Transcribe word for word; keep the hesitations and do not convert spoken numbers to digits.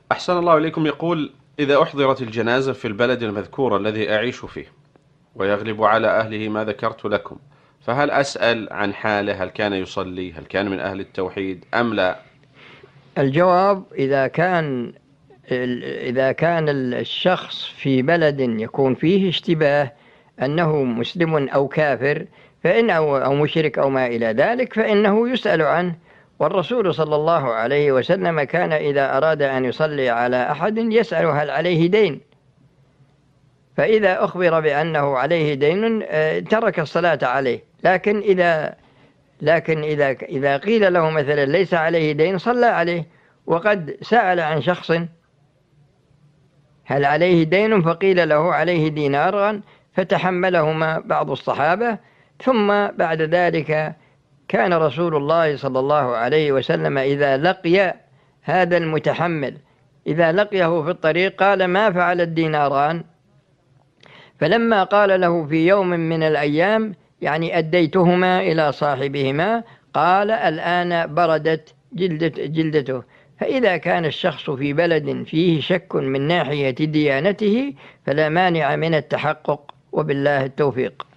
أحسن الله إليكم. يقول: إذا أحضرت الجنازة في البلد المذكور الذي أعيش فيه ويغلب على أهله ما ذكرت لكم، فهل أسأل عن حاله؟ هل كان يصلي؟ هل كان من أهل التوحيد أم لا؟ الجواب: إذا كان إذا كان الشخص في بلد يكون فيه اشتباه أنه مسلم أو كافر فإن أو, أو مشرك أو ما إلى ذلك، فإنه يسأل عنه. والرسول صلى الله عليه وسلم كان إذا أراد أن يصلي على أحد يسأل هل عليه دين، فإذا أخبر بأنه عليه دين ترك الصلاة عليه. لكن إذا لكن إذا إذا قيل له مثلا ليس عليه دين صلى عليه. وقد سأل عن شخص هل عليه دين فقيل له عليه ديناران، فتحملهما بعض الصحابة. ثم بعد ذلك كان رسول الله صلى الله عليه وسلم إذا لقي هذا المتحمل إذا لقيه في الطريق قال: ما فعل الديناران؟ فلما قال له في يوم من الأيام يعني أديتهما إلى صاحبهما، قال: الآن بردت جلدته. فإذا كان الشخص في بلد فيه شك من ناحية ديانته فلا مانع من التحقق، وبالله التوفيق.